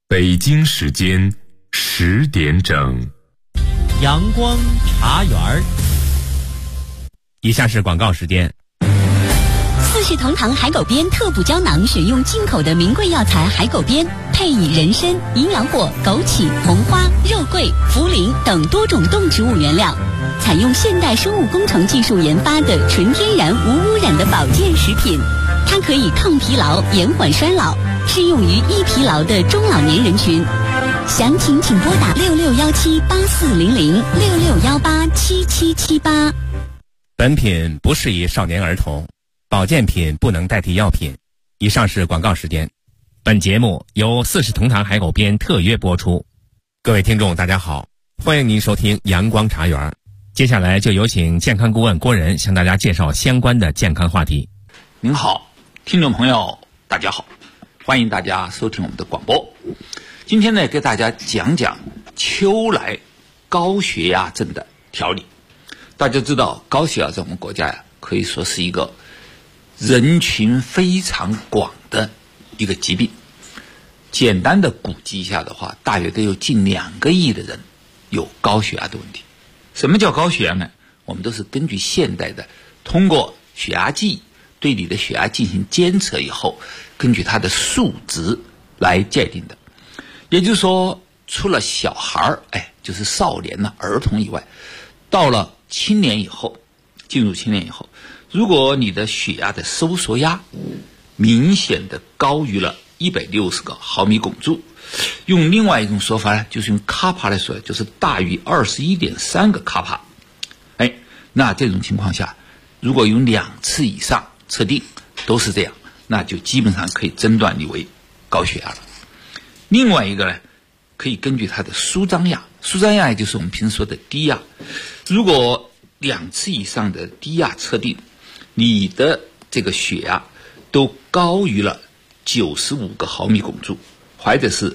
北京时间10点整， 阳光茶园儿。 以下是广告时间。 四世同堂海狗鞭特补胶囊，选用进口的名贵药材海狗鞭，配以人参、营养果、枸杞、红花、肉桂、茯苓等多种动植物原料，采用现代生物工程技术研发的纯天然无污染的保健食品。它可以抗疲劳、延缓衰老，适用于易疲劳的中老年人群。详情请拨打6617840066187778。 本品不适宜少年儿童，保健品不能代替药品。以上是广告时间。本节目由四世同堂海狗鞭特约播出。各位听众大家好，欢迎您收听阳光茶园。接下来就有请健康顾问郭仁向大家介绍相关的健康话题。 您好，听众朋友大家好，欢迎大家收听我们的广播。今天呢，给大家讲讲秋来高血压症的调理。大家知道高血压在我们国家呀，可以说是一个人群非常广的一个疾病。简单的估计一下的话，大约得有近2个亿的人有高血压的问题。什么叫高血压呢？我们都是根据现代的通过血压计对你的血压进行监测以后，根据它的数值来界定的。也就是说，除了小孩就是少年儿童以外，到了青年以后，进入青年以后，如果你的血压的收缩压明显的高于了160个毫米汞柱，用另外一种说法呢，就是用卡帕来说，就是大于21.3个卡帕。那这种情况下，如果有2次以上测定都是这样，那就基本上可以诊断你为高血压了。另外一个呢，可以根据它的舒张压，舒张压也就是我们平时说的低压。如果2次以上的低压测定，你的这个血压都高于了95个毫米汞柱，或者是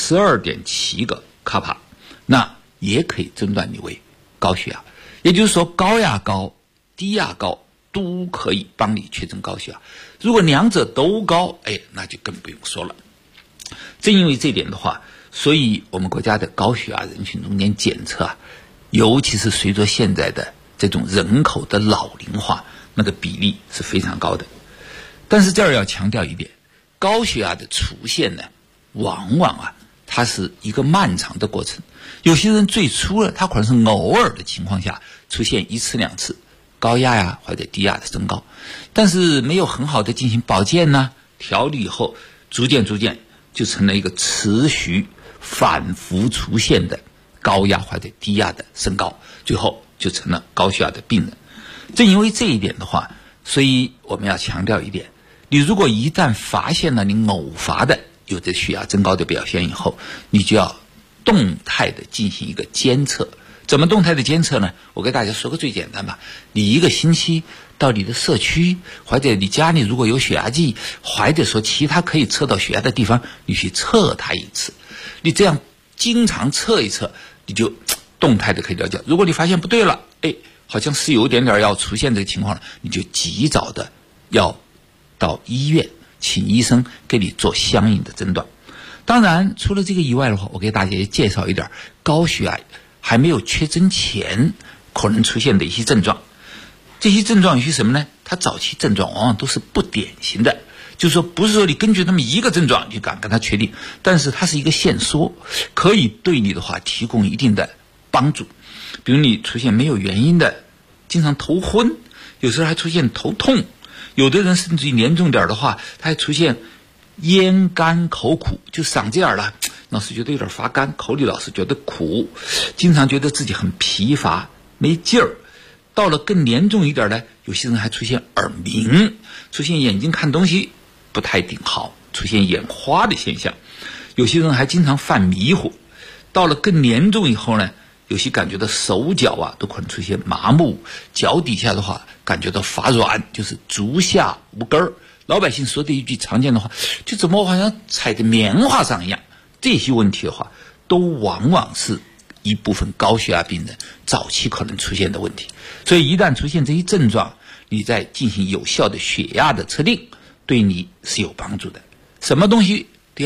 12.7个卡帕，那也可以诊断你为高血压。也就是说，高压高、低压高都可以帮你确诊高血压。如果2者都高，那就更不用说了。正因为这点的话，所以我们国家的高血压人群中间检测尤其是随着现在的这种人口的老龄化，那个比例是非常高的。但是这儿要强调一点，高血压的出现呢，往往它是一个漫长的过程。有些人最初呢，他可能是偶尔的情况下出现1次2次高压呀或者低压的升高，但是没有很好的进行保健调理以后，逐渐就成了一个持续反复出现的高压或者低压的升高，最后就成了高血压的病人。正因为这一点的话，所以我们要强调一点，你如果一旦发现了你偶发的有着血压增高的表现以后，你就要动态的进行一个监测。怎么动态的监测呢？我给大家说个最简单吧，你1个星期到你的社区或者你家里如果有血压计，或者说其他可以测到血压的地方，你去测它1次。你这样经常测一测，你就动态的可以了解。如果你发现不对了，好像是有点要出现这个情况了，你就及早的要到医院请医生给你做相应的诊断。当然除了这个以外的话，我给大家也介绍一点高血压还没有确诊前可能出现的一些症状。这些症状有些什么呢？它早期症状往往都是不典型的，就是说不是说你根据那么一个症状就敢跟它确定，但是它是一个线索，可以对你的话提供一定的帮助。比如你出现没有原因的经常头昏，有时候还出现头痛，有的人甚至于严重点的话，他还出现咽干口苦，就嗓子眼老是觉得有点发干，口里老是觉得苦，经常觉得自己很疲乏没劲儿。到了更严重一点呢，有些人还出现耳鸣，出现眼睛看东西不太顶好，出现眼花的现象。有些人还经常犯迷糊。到了更严重以后呢，有些感觉到手脚都可能出现麻木，脚底下的话感觉到发软，就是足下无根儿。老百姓说的一句常见的话，就怎么好像踩在棉花上一样。这些问题的话，都往往是一部分高血压病人早期可能出现的问题。所以一旦出现这些症状，你在进行有效的血压的测定，对你是有帮助的。什么东西都要赶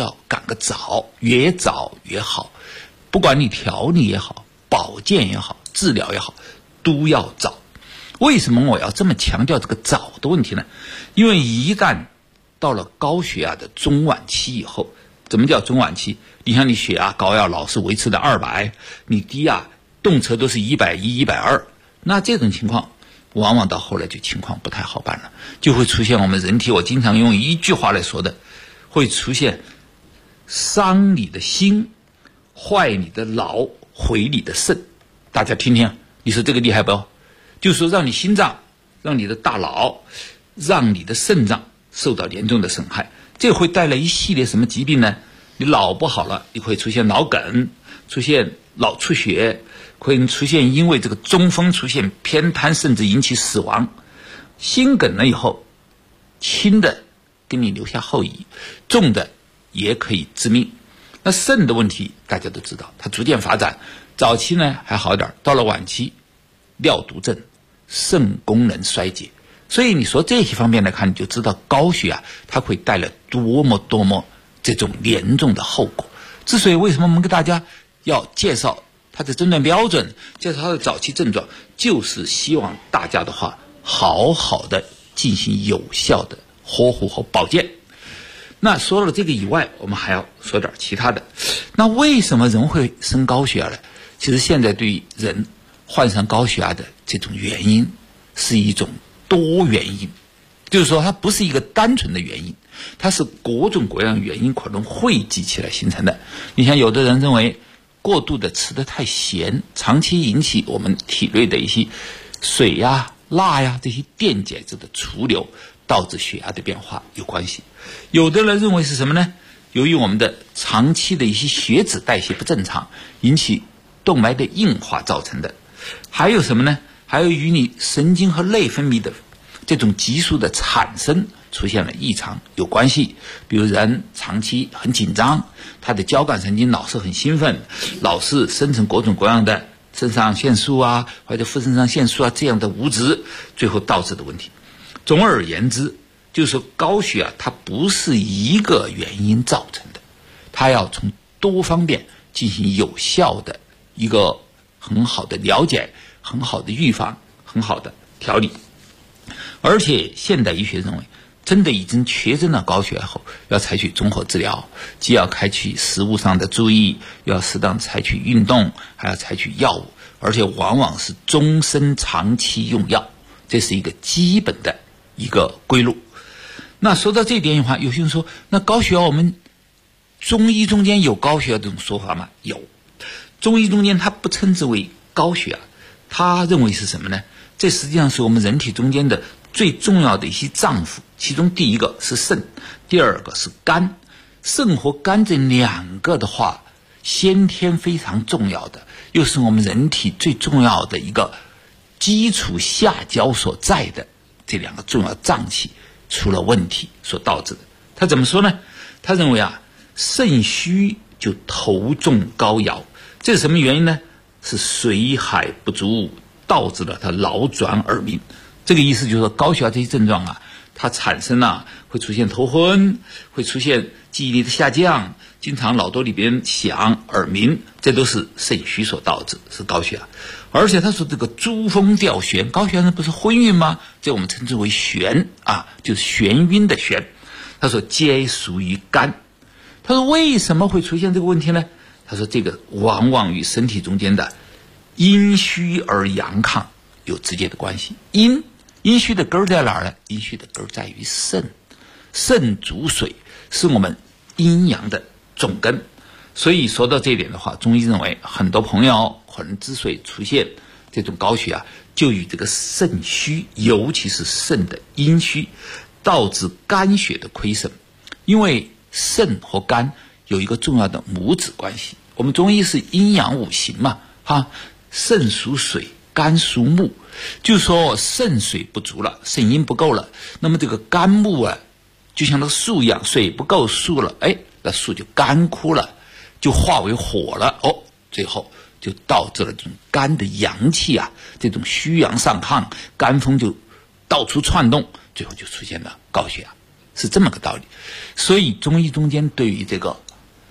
个早，越早越好。不管你调理也好，保健也好，治疗也好，都要早。为什么我要这么强调这个早的问题呢？因为一旦到了高血压的中晚期以后，怎么叫中晚期？你像你血压高压老是维持在200，你低压动辄都是110、120，那这种情况往往到后来就情况不太好办了，就会出现我们人体，我经常用一句话来说的，会出现伤你的心，坏你的脑，毁你的肾。大家听听，你说这个厉害不？就是说让你心脏，让你的大脑，让你的肾脏受到严重的损害，这会带来一系列什么疾病呢？你脑不好了，你会出现脑梗，出现脑出血，会出现因为这个中风出现偏瘫，甚至引起死亡。心梗了以后，轻的给你留下后遗，重的也可以致命。那肾的问题大家都知道，它逐渐发展，早期呢还好点，到了晚期尿毒症，肾功能衰竭。所以你说这些方面来看，你就知道高血压它会带来多么这种严重的后果。之所以为什么我们给大家要介绍它的诊断标准，介绍它的早期症状，就是希望大家的话好好的进行有效的呵护和保健。那说了这个以外，我们还要说点其他的。那为什么人会生高血压呢？其实现在对于人患上高血压的这种原因是一种多原因，就是说它不是一个单纯的原因，它是各种各样原因可能汇集起来形成的。你像有的人认为过度的吃得太咸，长期引起我们体内的一些水呀、钠呀这些电解质的储留，导致血压的变化有关系。有的人认为是什么呢？由于我们的长期的一些血脂代谢不正常，引起动脉的硬化造成的。还有什么呢？还有与你神经和内分泌的这种激素的产生出现了异常有关系。比如人长期很紧张，他的交感神经老是很兴奋，老是生成各种各样的肾上腺素啊，或者副肾上腺素啊这样的物质，最后导致的问题。总而言之，就是说高血压它不是一个原因造成的，它要从多方面进行有效的一个很好的了解，很好的预防，很好的调理。而且现代医学认为，真的已经确诊了高血压后，要采取综合治疗，既要采取食物上的注意，要适当采取运动，还要采取药物，而且往往是终身长期用药，这是一个基本的一个归路。那说到这一点的话，有些人说，那高血压我们中医中间有高血压这种说法吗？有。中医中间它不称之为高血压，他认为是什么呢？这实际上是我们人体中间的最重要的一些脏腑，其中第一个是肾，第二个是肝。肾和肝这两个的话，先天非常重要的，又是我们人体最重要的一个基础下焦所在的这两个重要脏器出了问题所导致的。他怎么说呢？他认为肾虚就头重高摇，这是什么原因呢？是水海不足，导致了他劳转耳鸣。这个意思就是说，高血压这些症状它产生会出现头昏，会出现记忆力的下降，经常脑朵里边响、耳鸣，这都是肾虚所导致，是高血压。而且他说这个珠峰吊眩，高血压不是昏晕吗？这我们称之为眩就是眩晕的眩。他说皆属于肝。他说为什么会出现这个问题呢？他说这个往往与身体中间的阴虚而阳亢有直接的关系。阴虚的根儿在哪儿呢？阴虚的根儿在于肾，肾主水，是我们阴阳的总根。所以说到这一点的话，中医认为很多朋友可能之所以出现这种高血压，就与这个肾虚，尤其是肾的阴虚，导致肝血的亏损。因为肾和肝有一个重要的母子关系，我们中医是阴阳五行嘛，肾属水，肝属木，就是说肾水不足了，肾阴不够了，那么这个肝木就像那个树一样，水不够树了，那树就干枯了，就化为火了，最后就导致了这种肝的阳气这种虚阳上亢，肝风就到处窜动，最后就出现了高血压，是这么个道理。所以中医中间对于这个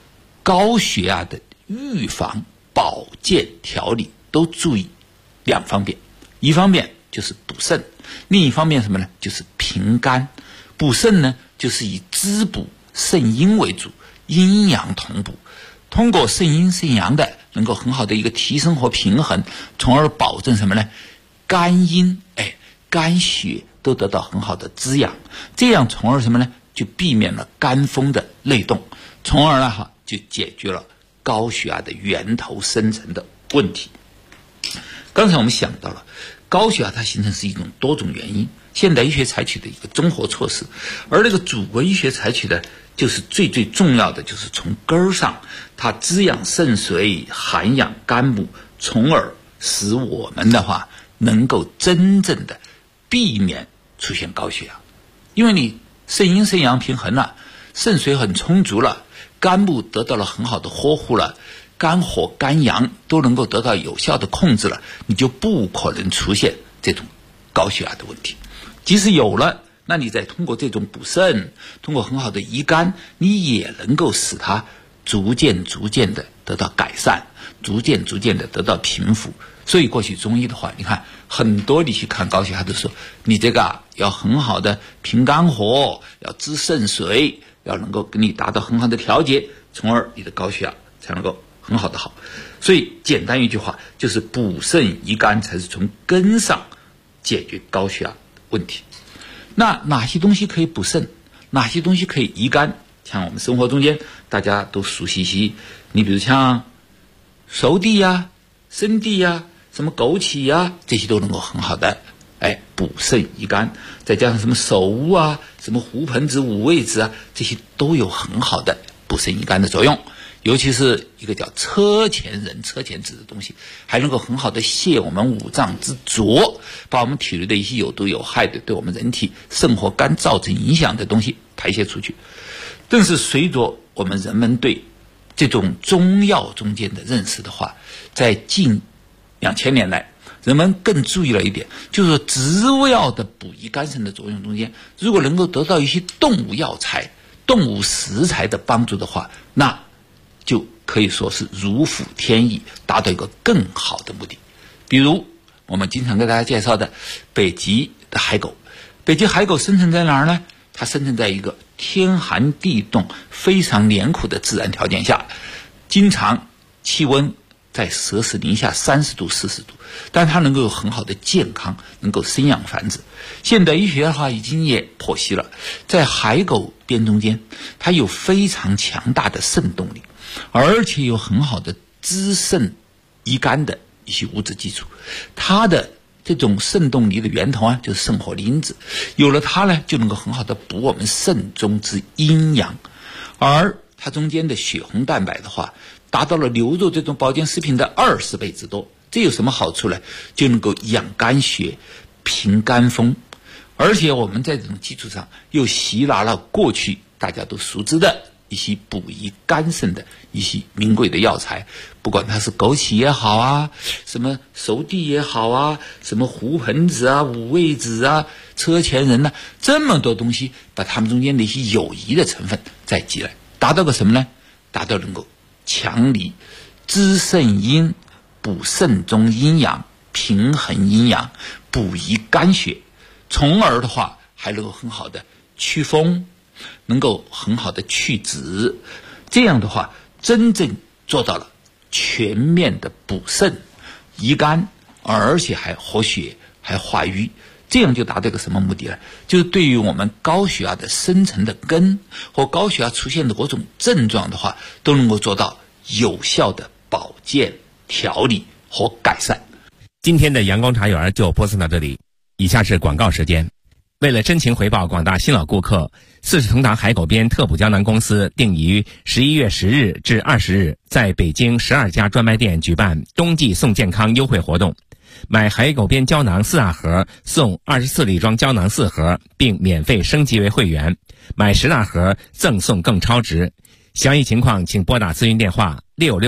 高血压的预防、保健、调理都注意2方面，一方面就是补肾，另一方面什么呢？就是平肝。补肾呢，就是以滋补肾阴为主，阴阳同补，通过肾阴肾阳的能够很好的一个提升和平衡，从而保证什么呢？肝阴肝血都得到很好的滋养，这样从而什么呢？就避免了肝风的内动，从而呢就解决了高血压的源头生成的问题。刚才我们想到了高血压它形成是一种多种原因，现代医学采取的一个综合措施，而那个祖国医学采取的就是最重要的，就是从根儿上它滋养肾水，涵养肝木，从而使我们的话能够真正的避免出现高血压。因为你肾阴肾阳平衡了，肾水很充足了，肝木得到了很好的呵护了，肝火肝阳都能够得到有效的控制了，你就不可能出现这种高血压的问题。即使有了，那你再通过这种补肾，通过很好的移肝，你也能够使它逐渐的得到改善，逐渐的得到平复。所以过去中医的话，你看很多你去看高血压都说，你这个要很好的平肝火，要滋肾水，要能够给你达到很好的调节，从而你的高血压才能够很好的好。所以简单一句话，就是补肾移肝才是从根上解决高血压问题。那哪些东西可以补肾，哪些东西可以移肝？像我们生活中间大家都熟悉些，你比如像熟地呀、生地呀、什么枸杞呀，这些都能够很好的补肾移肝。再加上什么首乌啊、什么胡盆子、五味子啊，这些都有很好的补肾移肝的作用。尤其是一个叫车前人、车前子的东西，还能够很好的泻我们五脏之浊，把我们体内的一些有毒有害的对我们人体肾和肝造成影响的东西排泄出去。但是随着我们人们对这种中药中间的认识的话，在近2000年来，人们更注意了一点，就是说植物药的补益肝肾的作用中间，如果能够得到一些动物药材、动物食材的帮助的话，那就可以说是如虎添翼，达到一个更好的目的。比如我们经常给大家介绍的北极的海狗，北极海狗生存在哪儿呢？它生存在一个天寒地冻、非常严酷的自然条件下，经常气温在摄氏零下30度、40度，但它能够有很好的健康，能够生养繁殖。现代医学的话已经也剖析了，在海狗边中间，它有非常强大的肾动力，而且有很好的滋肾移肝的一些物质基础。它的这种肾动力的源头啊，就是肾活因子，有了它呢，就能够很好的补我们肾中之阴阳。而它中间的血红蛋白的话，达到了牛肉这种保健食品的20倍之多。这有什么好处呢？就能够养肝血、平肝风。而且我们在这种基础上又吸纳了过去大家都熟知的一些补益肝肾的一些名贵的药材，不管它是枸杞也好啊，什么熟地也好啊，什么胡盆子啊、五味子啊、车前人啊，这么多东西，把它们中间的一些有益的成分再集来，达到个什么呢？达到能够强力滋肾阴、补肾中阴阳、平衡阴阳、补益肝血，从而的话还能够很好的祛风，能够很好的去脂。这样的话真正做到了全面的补肾移肝，而且还活血还化瘀。这样就达到一个什么目的呢？就是对于我们高血压的生成的根和高血压出现的各种症状的话，都能够做到有效的保健、调理和改善。 今天的阳光茶园就播送到这里，以下是广告时间。为了真情回报广大新老顾客，四世同堂海狗边特补胶囊公司定于11月10日至20日，在北京12家专卖店举办冬季送健康优惠活动。买海狗边胶囊4大盒送24粒装胶囊4盒，并免费升级为会员；买10大盒赠送更超值。详细情况请拨打咨询电话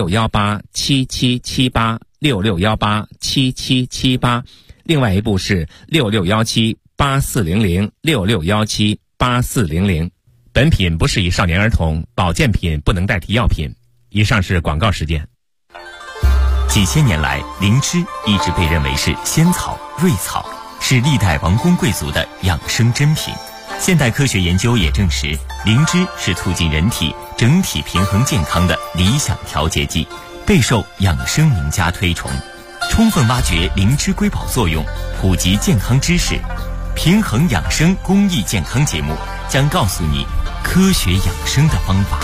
66187778 66187778，另外一部是66178400 66178400。本品不适宜少年儿童，保健品不能代替药品。 以上是广告时间。 几千年来，灵芝一直被认为是仙草、瑞草，是历代王公贵族的养生珍品。现代科学研究也证实，灵芝是促进人体整体平衡健康的理想调节剂，备受养生名家推崇。充分挖掘灵芝瑰宝作用，普及健康知识，平衡养生公益健康节目将告诉你科学养生的方法。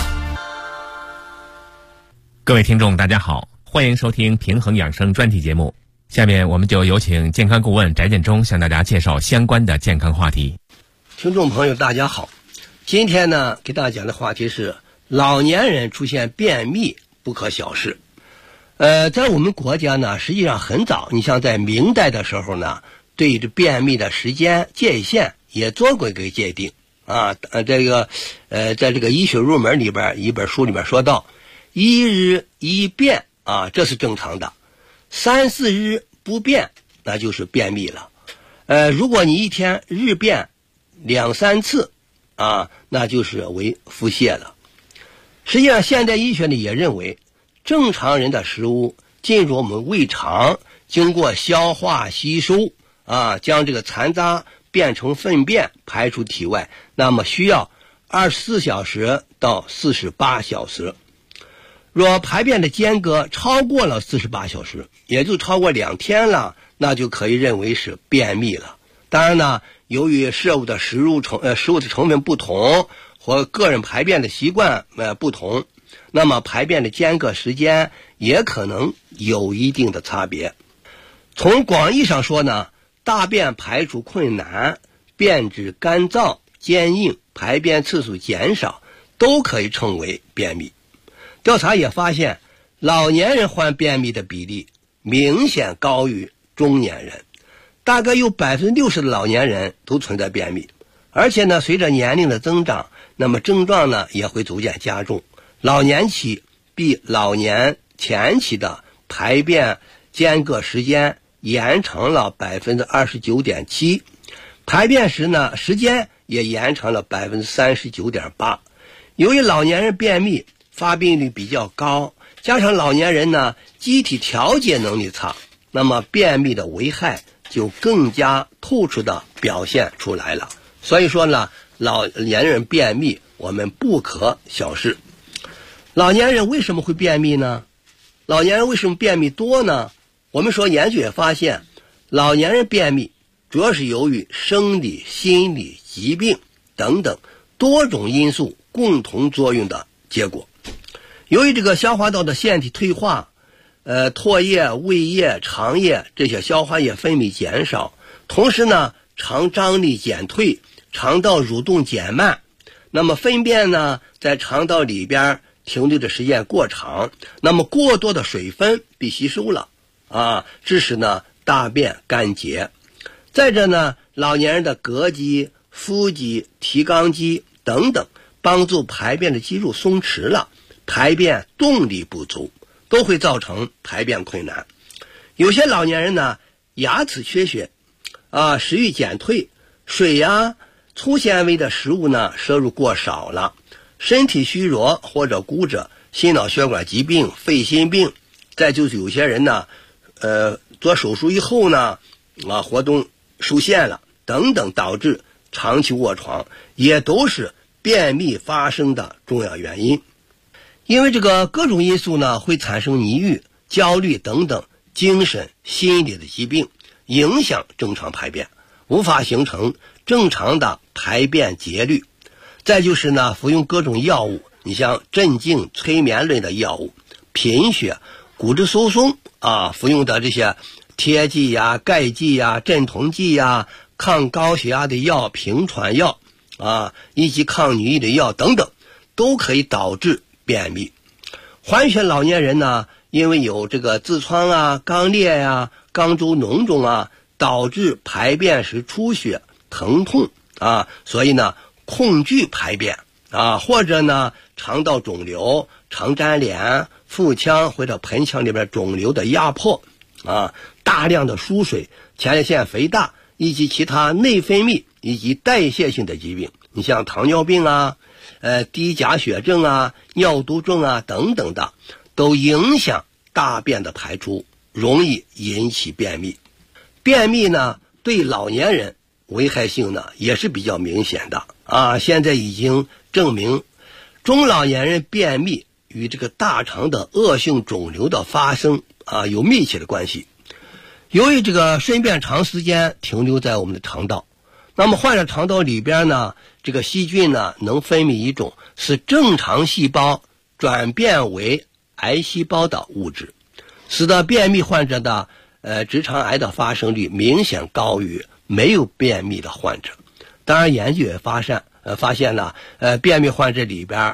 各位听众大家好，欢迎收听平衡养生专题节目。下面我们就有请健康顾问翟建中向大家介绍相关的健康话题。 听众朋友大家好，今天呢给大家讲的话题是老年人出现便秘不可小视。在我们国家呢，实际上很早，你像在明代的时候呢，对这便秘的时间界限也做过一个界定啊。在这个医学入门里边一本书里边说到，1日1便啊，这是正常的；3、4日不便，那就是便秘了。如果你一天日便2、3次啊，那就是为腹泻了。实际上现代医学呢也认为，正常人的食物进入我们胃肠，经过消化吸收啊，将这个残渣变成粪便排出体外，那么需要24小时到48小时。若排便的间隔超过了48小时，也就超过2天了，那就可以认为是便秘了。当然呢，由于食物的成分不同，或个人排便的习惯不同，那么排便的间隔时间也可能有一定的差别。从广义上说呢，大便排出困难、便质干燥、坚硬、排便次数减少，都可以称为便秘。调查也发现，老年人患便秘的比例明显高于中年人，大概有60%的老年人都存在便秘。而且呢，随着年龄的增长，那么症状呢也会逐渐加重。老年期比老年前期的排便间隔时间延长了 29.7%， 排便时呢时间也延长了 39.8%。 由于老年人便秘发病率比较高，加上老年人呢机体调节能力差，那么便秘的危害就更加突出的表现出来了。所以说呢，老年人便秘我们不可小视。老年人为什么会便秘呢？老年人为什么便秘多呢？我们说研究也发现，老年人便秘主要是由于生理、心理疾病等等多种因素共同作用的结果。由于这个消化道的腺体退化，唾液、胃液、肠液这些消化液分泌减少，同时呢肠张力减退，肠道蠕动减慢，那么粪便呢在肠道里边停留的时间过长，那么过多的水分被吸收了啊，致使呢大便干结。再者呢，老年人的膈肌、腹肌、提肛肌等等帮助排便的肌肉松弛了，排便动力不足，都会造成排便困难。有些老年人呢牙齿缺血啊，食欲减退，水呀、粗纤维的食物呢摄入过少了，身体虚弱或者骨折、心脑血管疾病、肺心病，再就是有些人呢做手术以后呢活动受限了等等，导致长期卧床，也都是便秘发生的重要原因。因为这个各种因素呢会产生抑郁、焦虑等等精神心理的疾病，影响正常排便，无法形成正常的排便节律。再就是呢服用各种药物，你像镇静催眠类的药物、贫血、骨质疏松啊，服用的这些贴剂呀、钙剂呀、镇痛剂呀、抗高血压的药、平喘药啊，以及抗凝液的药等等，都可以导致便秘。患血老年人呢，因为有这个痔疮啊、肛裂呀、肛周脓肿啊，导致排便时出血、疼痛啊，所以呢恐惧排便啊，或者呢肠道肿瘤、肠粘连、腹腔或者盆腔里边肿瘤的压迫啊，大量的输水、前列腺肥大以及其他内分泌以及代谢性的疾病，你像糖尿病啊、 低钾血症啊、尿毒症啊等等的，都影响大便的排出，容易引起便秘。便秘呢，对老年人危害性呢也是比较明显的啊。现在已经证明，中老年人便秘与这个大肠的恶性肿瘤的发生啊有密切的关系。由于这个粪便长时间停留在我们的肠道，那么患者肠道里边呢，这个细菌呢能分泌一种使正常细胞转变为癌细胞的物质，使得便秘患者的直肠癌的发生率明显高于没有便秘的患者。当然，研究也发现呢，便秘患者里边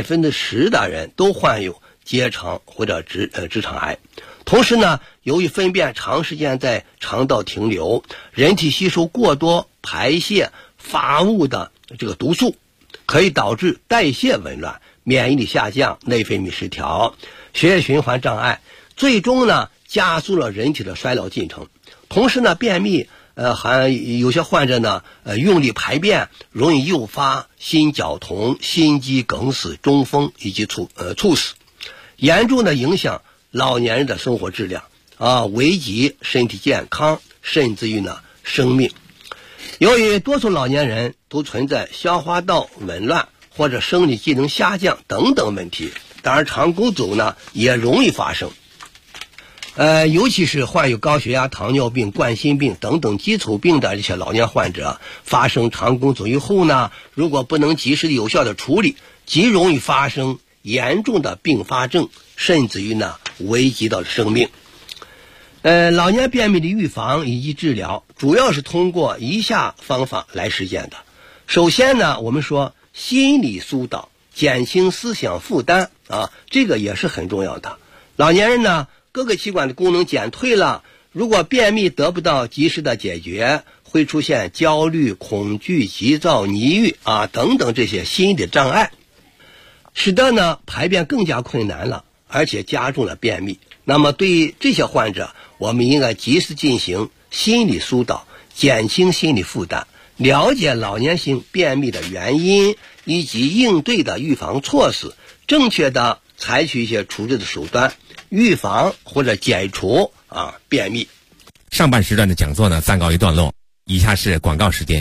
10%的人都患有结肠或者直肠癌。同时呢，由于粪便长时间在肠道停留，人体吸收过多排泄发物的这个毒素，可以导致代谢紊乱、免疫力下降、内分泌失调、血液循环障碍，最终呢加速了人体的衰老进程。同时呢，便秘还有些患者呢用力排便，容易诱发心绞痛、心肌梗死、中风以及猝死，严重的影响老年人的生活质量啊，危及身体健康，甚至于呢生命。由于多数老年人都存在消化道紊乱或者生理机能下降等等问题，当然肠梗阻呢也容易发生。尤其是患有高血压、糖尿病、冠心病等等基础病的这些老年患者，发生肠梗阻以后呢，如果不能及时的有效的处理，极容易发生严重的并发症，甚至于呢危及到生命。老年便秘的预防以及治疗，主要是通过以下方法来实现的。首先呢，我们说心理疏导，减轻思想负担啊，这个也是很重要的。老年人呢，各个器官的功能减退了，如果便秘得不到及时的解决，会出现焦虑、恐惧、急躁、抑郁啊等等这些心理障碍，使得呢排便更加困难了，而且加重了便秘。那么对于这些患者，我们应该及时进行心理疏导，减轻心理负担，了解老年性便秘的原因以及应对的预防措施，正确的采取一些处置的手段，预防或者解除便秘。 上半时段的讲座呢暂告一段落，以下是广告时间。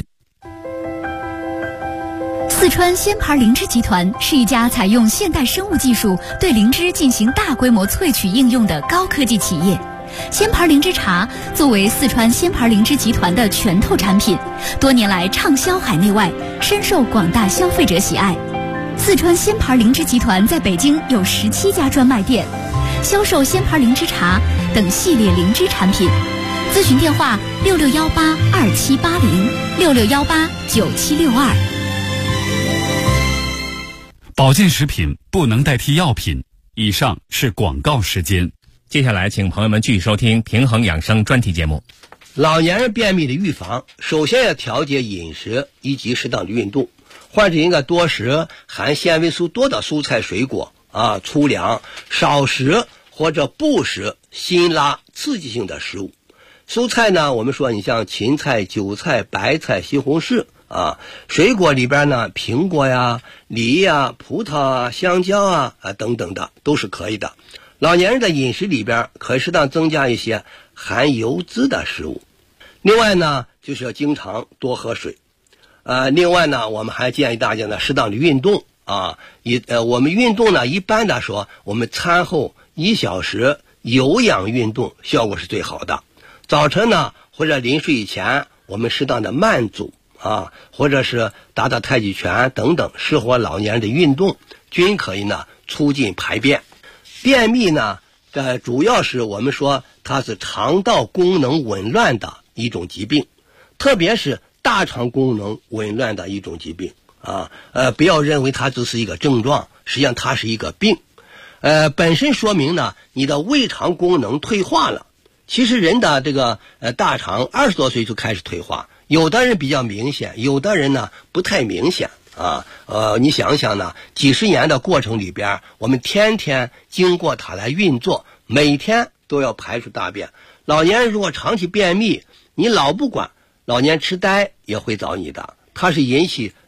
四川鲜牌灵芝集团是一家采用现代生物技术对灵芝进行大规模萃取应用的高科技企业。鲜牌灵芝茶作为四川鲜牌灵芝集团的拳头产品，多年来畅销海内外，深受广大消费者喜爱。四川鲜牌灵芝集团在北京有17家专卖店，销售鲜牌灵芝茶等系列灵芝产品。咨询电话66182780，66189762。 保健食品不能代替药品。以上是广告时间。 接下来请朋友们继续收听平衡养生专题节目。 老年人便秘的预防，首先要调节饮食以及适当的运动。患者应该多食含纤维素多的蔬菜水果啊，粗粮，少食或者不食辛辣刺激性的食物。蔬菜呢，我们说你像芹菜、韭菜、白菜、西红柿啊，水果里边呢，苹果呀、梨呀、葡萄啊、香蕉啊等等的都是可以的。老年人的饮食里边可以适当增加一些含油脂的食物。另外呢，就是要经常多喝水。另外呢，我们还建议大家呢适当的运动啊。我们运动呢，一般的说，我们餐后1小时有氧运动效果是最好的。早晨呢，或者临睡以前，我们适当的慢走啊，或者是打打太极拳等等适合老年人的运动，均可以呢促进排便。便秘呢，主要是我们说它是肠道功能紊乱的一种疾病，特别是大肠功能紊乱的一种疾病啊。不要认为它只是一个症状，实际上它是一个病。本身说明呢，你的胃肠功能退化了。其实人的这个大肠20多岁就开始退化，有的人比较明显，有的人呢不太明显啊。你想想呢，几十年的过程里边，我们天天经过它来运作，每天都要排出大便。老年人如果长期便秘，你老不管，老年痴呆也会找你的。它是引起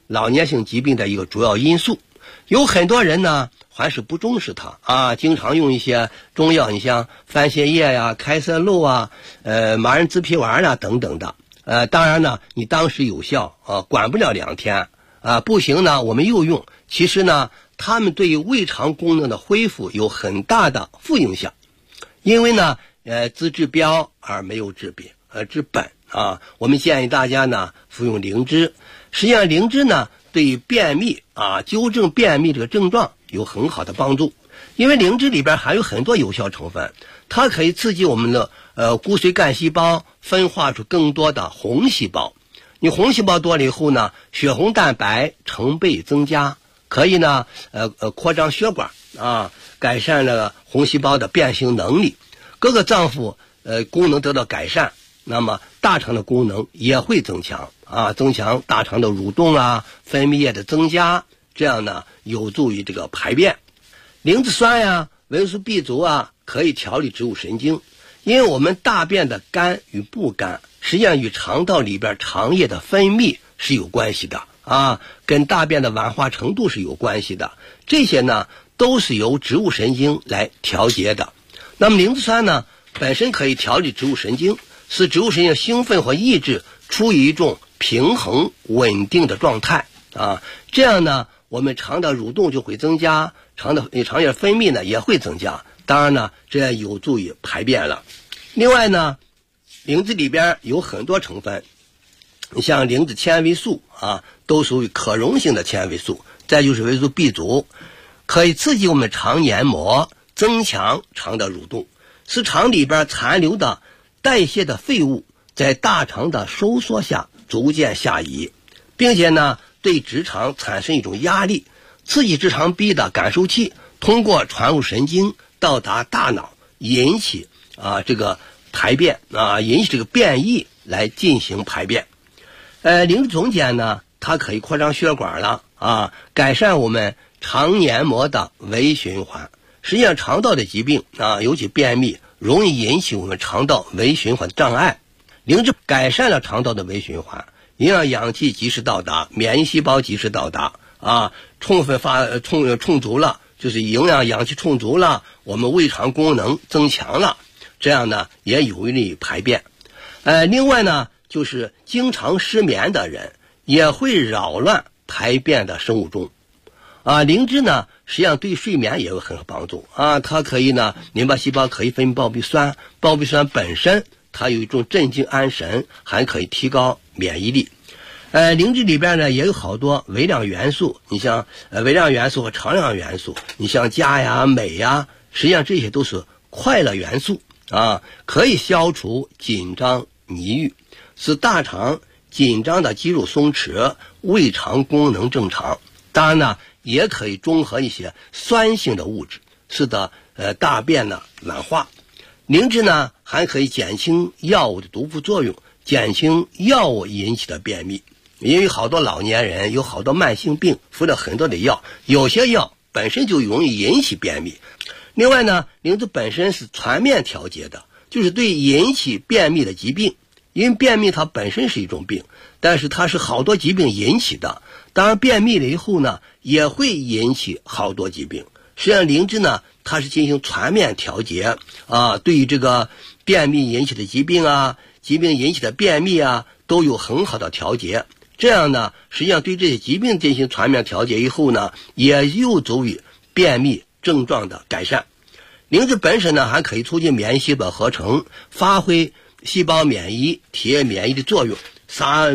老年性疾病的一个主要因素。有很多人呢还是不重视它啊，经常用一些中药，你像番泻叶呀、开塞露啊、麻仁滋皮丸啊等等的。当然呢，你当时有效啊，管不了2天啊，不行呢，我们又用。其实呢，它们对于胃肠功能的恢复有很大的负影响，因为呢，只治标而没有治病，治本啊。我们建议大家呢服用灵芝。实际上，灵芝呢对于便秘啊，纠正便秘这个症状有很好的帮助，因为灵芝里边含有很多有效成分，它可以刺激我们的骨髓干细胞分化出更多的红细胞。你红细胞多了以后呢，血红蛋白成倍增加，可以呢扩张血管啊，改善了红细胞的变形能力，各个脏腑功能得到改善，那么大肠的功能也会增强啊，增强大肠的蠕动啊，分泌液的增加，这样呢有助于这个排便。灵芝酸呀、维生素 B 族啊，可以调理植物神经，因为我们大便的干与不干，实际上与肠道里边肠液的分泌是有关系的啊，跟大便的烷化程度是有关系的，这些呢都是由植物神经来调节的。那么灵芝酸呢本身可以调理植物神经，使植物神经兴奋和抑制处于一种平衡稳定的状态啊，这样呢我们肠的蠕动就会增加，肠液分泌呢也会增加，当然呢这样有助于排便了。另外呢，灵芝里边有很多成分，你像灵芝纤维素啊，都属于可溶性的纤维素，再就是维生素 B 族，可以刺激我们肠黏膜，增强肠的蠕动，使肠里边残留的代谢的废物在大肠的收缩下逐渐下移，并且呢对直肠产生一种压力，刺激直肠壁的感受器通过传入神经到达大脑，引起这个排便啊，引起这个便意来进行排便。灵芝总碱呢，它可以扩张血管了啊，改善我们肠黏膜的微循环。实际上肠道的疾病啊，尤其便秘容易引起我们肠道微循环障碍。灵芝改善了肠道的微循环，营养氧气及时到达，免疫细胞及时到达啊，充足了，就是营养氧气充足了，我们胃肠功能增强了，这样呢也有利于排便。另外呢，就是经常失眠的人也会扰乱排便的生物钟啊。灵芝呢实际上对睡眠也有很好帮助啊，它可以呢淋巴细胞可以分泌胞嘧酸，胞嘧酸本身它有一种镇静安神，还可以提高免疫力。灵芝里边呢也有好多微量元素，你像微量元素和常量元素，你像钾呀、镁呀，实际上这些都是快乐元素啊，可以消除紧张抑郁，使大肠紧张的肌肉松弛，胃肠功能正常。当然呢也可以中和一些酸性的物质，使得大便呢软化。灵芝呢还可以减轻药物的毒副作用，减轻药物引起的便秘。因为好多老年人有好多慢性病，服了很多的药，有些药本身就容易引起便秘。另外呢，灵芝本身是全面调节的，就是对引起便秘的疾病，因为便秘它本身是一种病，但是它是好多疾病引起的。当然便秘了以后呢，也会引起好多疾病。实际上灵芝呢，它是进行全面调节啊，对于这个便秘引起的疾病啊，疾病引起的便秘啊，都有很好的调节。这样呢，实际上对这些疾病进行全面调节以后呢，也有助于便秘症状的改善。灵芝本身呢，还可以促进免疫细胞合成，发挥细胞免疫、体液免疫的作用，